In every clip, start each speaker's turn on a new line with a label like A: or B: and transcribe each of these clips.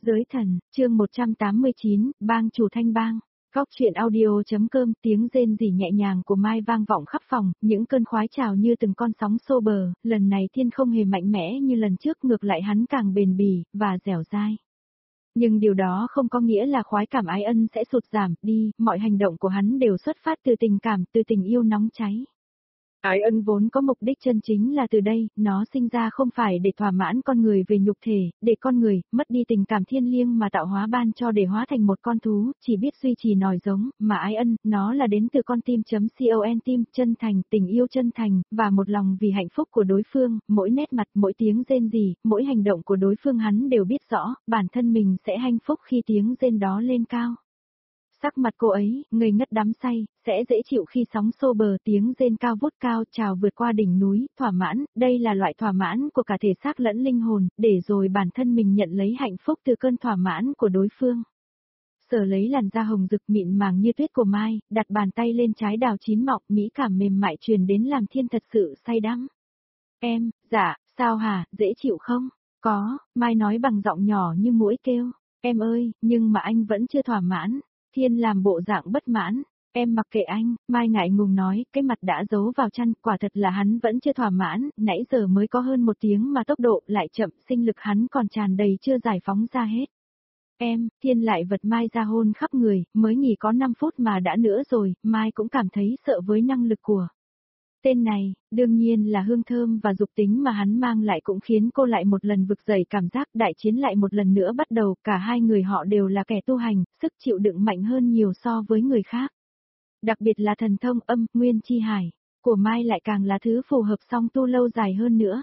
A: Giới thần, chương 189, bang chủ thanh bang. Góc chuyện audio.com, tiếng rên rỉ nhẹ nhàng của Mai vang vọng khắp phòng, những cơn khoái trào như từng con sóng xô bờ, lần này Thiên không hề mạnh mẽ như lần trước, ngược lại hắn càng bền bỉ, và dẻo dai. Nhưng điều đó không có nghĩa là khoái cảm ái ân sẽ sụt giảm đi, mọi hành động của hắn đều xuất phát từ tình cảm, từ tình yêu nóng cháy. Ái ân vốn có mục đích chân chính là từ đây, nó sinh ra không phải để thỏa mãn con người về nhục thể, để con người mất đi tình cảm thiêng liêng mà tạo hóa ban cho để hóa thành một con thú, chỉ biết duy trì nòi giống, mà ái ân, nó là đến từ con tim.con tim, chân thành, tình yêu chân thành, và một lòng vì hạnh phúc của đối phương, mỗi nét mặt, mỗi tiếng rên rỉ, mỗi hành động của đối phương hắn đều biết rõ, bản thân mình sẽ hạnh phúc khi tiếng rên đó lên cao. Sắc mặt cô ấy, ngây ngất đắm say, sẽ dễ chịu khi sóng xô bờ, tiếng rên cao vút cao trào vượt qua đỉnh núi, thỏa mãn, đây là loại thỏa mãn của cả thể xác lẫn linh hồn, để rồi bản thân mình nhận lấy hạnh phúc từ cơn thỏa mãn của đối phương. Sờ lấy làn da hồng rực mịn màng như tuyết của Mai, đặt bàn tay lên trái đào chín mọng, mỹ cảm mềm mại truyền đến làm Thiên thật sự say đắm. Em, dạ, sao hả, dễ chịu không? Có, Mai nói bằng giọng nhỏ như muỗi kêu. Em ơi, nhưng mà anh vẫn chưa thỏa mãn. Thiên làm bộ dạng bất mãn, em mặc kệ anh, Mai ngại ngùng nói, cái mặt đã giấu vào chăn, quả thật là hắn vẫn chưa thỏa mãn, nãy giờ mới có hơn 1 tiếng mà tốc độ lại chậm, sinh lực hắn còn tràn đầy chưa giải phóng ra hết. Em, Thiên lại vật Mai ra hôn khắp người, mới nghỉ có 5 phút mà đã nữa rồi, Mai cũng cảm thấy sợ với năng lực của tên này, đương nhiên là hương thơm và dục tính mà hắn mang lại cũng khiến cô lại một lần vực dậy cảm giác đại chiến lại một lần nữa bắt đầu, cả hai người họ đều là kẻ tu hành, sức chịu đựng mạnh hơn nhiều so với người khác. Đặc biệt là thần thông âm, nguyên chi hải, của Mai lại càng là thứ phù hợp song tu lâu dài hơn nữa.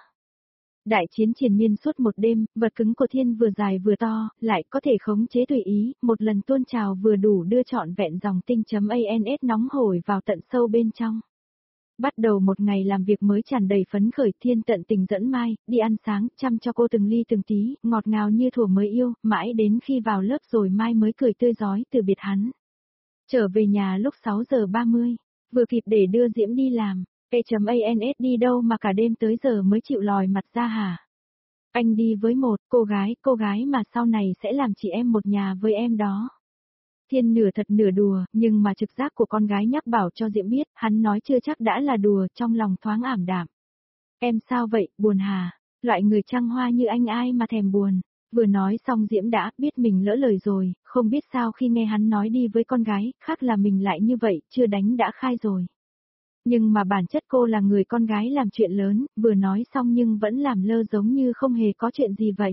A: Đại chiến triền miên suốt một đêm, vật cứng của Thiên vừa dài vừa to, lại có thể khống chế tùy ý, một lần tuôn trào vừa đủ đưa trọn vẹn dòng tinh.ans nóng hổi vào tận sâu bên trong. Bắt đầu một ngày làm việc mới tràn đầy phấn khởi, Thiên tận tình dẫn Mai, đi ăn sáng, chăm cho cô từng ly từng tí, ngọt ngào như thuở mới yêu, mãi đến khi vào lớp rồi Mai mới cười tươi rói từ biệt hắn. Trở về nhà lúc 6 giờ 30, vừa kịp để đưa Diễm đi làm, P.ans đi đâu mà cả đêm tới giờ mới chịu lòi mặt ra hả? Anh đi với một cô gái mà sau này sẽ làm chị em một nhà với em đó. Thiên nửa thật nửa đùa, nhưng mà trực giác của con gái nhắc bảo cho Diễm biết, hắn nói chưa chắc đã là đùa, trong lòng thoáng ảm đạm. Em sao vậy, buồn hả? Loại người trăng hoa như anh ai mà thèm buồn. Vừa nói xong Diễm đã biết mình lỡ lời rồi, không biết sao khi nghe hắn nói đi với con gái, khác là mình lại như vậy, chưa đánh đã khai rồi. Nhưng mà bản chất cô là người con gái làm chuyện lớn, vừa nói xong nhưng vẫn làm lơ giống như không hề có chuyện gì vậy.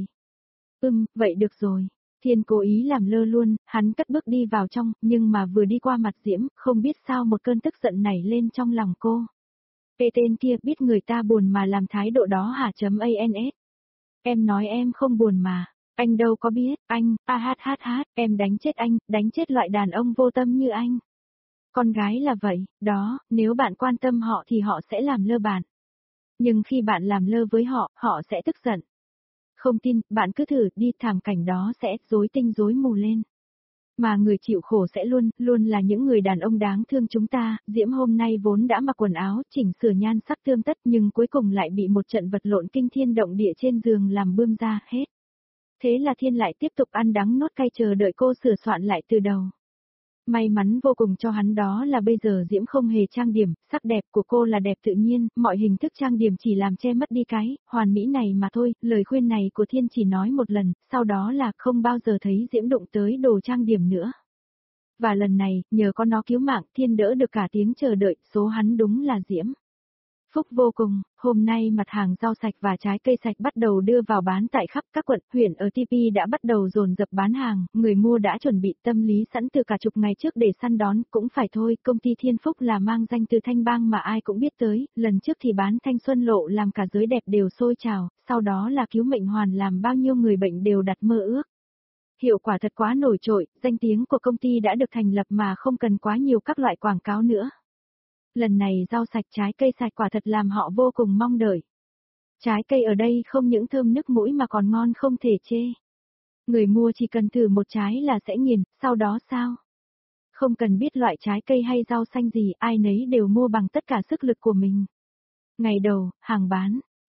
A: Vậy được rồi. Thiên cố ý làm lơ luôn, hắn cất bước đi vào trong, nhưng mà vừa đi qua mặt Diễm, không biết sao một cơn tức giận nảy lên trong lòng cô. Tên kia biết người ta buồn mà làm thái độ đó hả.ans. Em nói em không buồn mà, anh đâu có biết, anh, em đánh chết anh, đánh chết loại đàn ông vô tâm như anh. Con gái là vậy, đó, nếu bạn quan tâm họ thì họ sẽ làm lơ bạn. Nhưng khi bạn làm lơ với họ, họ sẽ tức giận. Không tin, bạn cứ thử đi, thảm cảnh đó sẽ rối tinh rối mù lên. Mà người chịu khổ sẽ luôn là những người đàn ông đáng thương chúng ta. Diễm hôm nay vốn đã mặc quần áo, chỉnh sửa nhan sắc tươm tất nhưng cuối cùng lại bị một trận vật lộn kinh thiên động địa trên giường làm bươm ra hết. Thế là Thiên lại tiếp tục ăn đắng nuốt cay chờ đợi cô sửa soạn lại từ đầu. May mắn vô cùng cho hắn đó là bây giờ Diễm không hề trang điểm, sắc đẹp của cô là đẹp tự nhiên, mọi hình thức trang điểm chỉ làm che mất đi cái hoàn mỹ này mà thôi. Lời khuyên này của Thiên chỉ nói một lần, sau đó là không bao giờ thấy Diễm đụng tới đồ trang điểm nữa. Và lần này, nhờ có nó cứu mạng, Thiên đỡ được cả tiếng chờ đợi, số hắn đúng là Diễm. Phúc vô cùng, hôm nay mặt hàng rau sạch và trái cây sạch bắt đầu đưa vào bán tại khắp các quận, huyện ở TP đã bắt đầu dồn dập bán hàng, người mua đã chuẩn bị tâm lý sẵn từ cả chục ngày trước để săn đón, cũng phải thôi, công ty Thiên Phúc là mang danh từ Thanh Bang mà ai cũng biết tới, lần trước thì bán thanh xuân lộ làm cả giới đẹp đều sôi trào, sau đó là cứu mệnh hoàn làm bao nhiêu người bệnh đều đặt mơ ước. Hiệu quả thật quá nổi trội, danh tiếng của công ty đã được thành lập mà không cần quá nhiều các loại quảng cáo nữa. Lần này rau sạch trái cây sạch quả thật làm họ vô cùng mong đợi. Trái cây ở đây không những thơm nức mũi mà còn ngon không thể chê. Người mua chỉ cần thử một trái là sẽ nghiền, sau đó sao? Không cần biết loại trái cây hay rau xanh gì, ai nấy đều mua bằng tất cả sức lực của mình. Ngày đầu, hàng bán,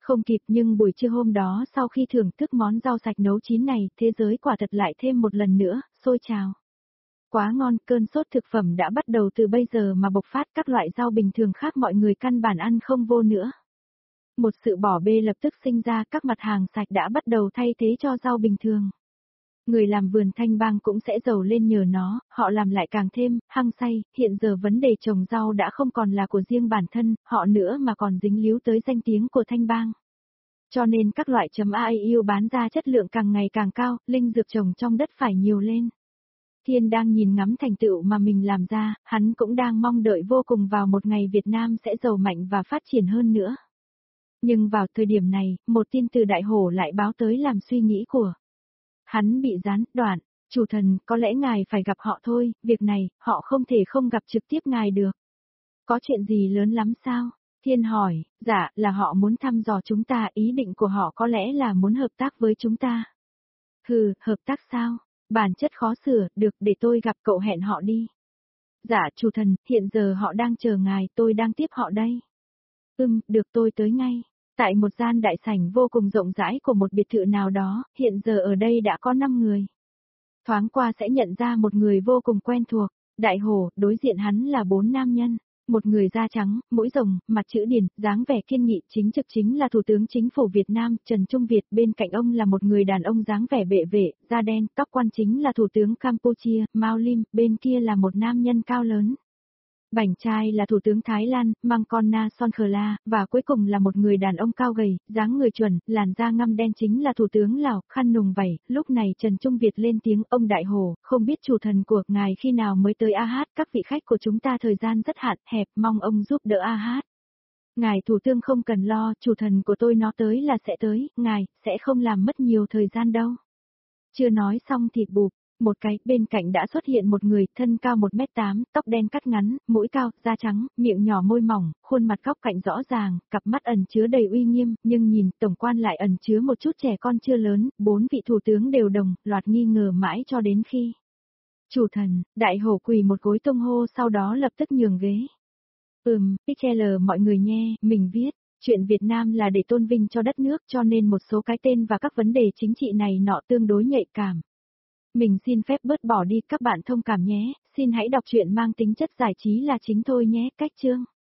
A: Không kịp nhưng buổi trưa hôm đó sau khi thưởng thức món rau sạch nấu chín này, thế giới quả thật lại thêm một lần nữa, sôi trào. Quá ngon, cơn sốt thực phẩm đã bắt đầu từ bây giờ mà bộc phát, các loại rau bình thường khác mọi người căn bản ăn không vô nữa. Một sự bỏ bê lập tức sinh ra, các mặt hàng sạch đã bắt đầu thay thế cho rau bình thường. Người làm vườn Thanh Bang cũng sẽ giàu lên nhờ nó, họ làm lại càng thêm, hăng say, hiện giờ vấn đề trồng rau đã không còn là của riêng bản thân, họ nữa mà còn dính líu tới danh tiếng của Thanh Bang. Cho nên các loại .IU bán ra chất lượng càng ngày càng cao, linh dược trồng trong đất phải nhiều lên. Thiên đang nhìn ngắm thành tựu mà mình làm ra, hắn cũng đang mong đợi vô cùng vào một ngày Việt Nam sẽ giàu mạnh và phát triển hơn nữa. Nhưng vào thời điểm này, một tin từ Đại Hổ lại báo tới làm suy nghĩ của hắn bị gián đoạn. Chủ thần, có lẽ ngài phải gặp họ thôi, việc này, họ không thể không gặp trực tiếp ngài được. Có chuyện gì lớn lắm sao? Thiên hỏi, dạ, là họ muốn thăm dò chúng ta, ý định của họ có lẽ là muốn hợp tác với chúng ta. Hừ, hợp tác sao? Bản chất khó sửa, được, để tôi gặp cậu, hẹn họ đi. Dạ, chủ thần, hiện giờ họ đang chờ ngài, tôi đang tiếp họ đây. Được, tôi tới ngay. Tại một gian đại sảnh vô cùng rộng rãi của một biệt thự nào đó, hiện giờ ở đây đã có 5 người. Thoáng qua sẽ nhận ra một người vô cùng quen thuộc, Đại Hổ, đối diện hắn là 4 nam nhân. Một người da trắng, mũi rồng, mặt chữ điển, dáng vẻ kiên nghị, chính trực chính là Thủ tướng Chính phủ Việt Nam, Trần Trung Việt, bên cạnh ông là một người đàn ông dáng vẻ bệ vệ, da đen, tóc quan chính là Thủ tướng Campuchia, Mao Lim, bên kia là một nam nhân cao lớn. Bảnh trai là Thủ tướng Thái Lan, Mangkona Sonkhla, và cuối cùng là một người đàn ông cao gầy, dáng người chuẩn, làn da ngăm đen chính là Thủ tướng Lào, khăn nùng vẩy. Lúc này Trần Trung Việt lên tiếng, ông Đại Hổ, không biết chủ thần của ngài khi nào mới tới AH, các vị khách của chúng ta thời gian rất hạn hẹp, mong ông giúp đỡ AH. Ngài thủ tướng không cần lo, chủ thần của tôi nó tới là sẽ tới, ngài, sẽ không làm mất nhiều thời gian đâu. Chưa nói xong thì bụp. Một cái, bên cạnh đã xuất hiện một người, thân cao 1m8, tóc đen cắt ngắn, mũi cao, da trắng, miệng nhỏ môi mỏng, khuôn mặt góc cạnh rõ ràng, cặp mắt ẩn chứa đầy uy nghiêm, nhưng nhìn, tổng quan lại ẩn chứa một chút trẻ con chưa lớn, 4 vị thủ tướng đều đồng, loạt nghi ngờ mãi cho đến khi. Chủ thần, Đại Hổ quỳ một gối tung hô sau đó lập tức nhường ghế. Pixel mọi người nghe, mình viết. Chuyện Việt Nam là để tôn vinh cho đất nước cho nên một số cái tên và các vấn đề chính trị này nọ tương đối nhạy cảm. Mình xin phép bớt bỏ đi, các bạn thông cảm nhé, xin hãy đọc truyện mang tính chất giải trí là chính thôi nhé, cách chương.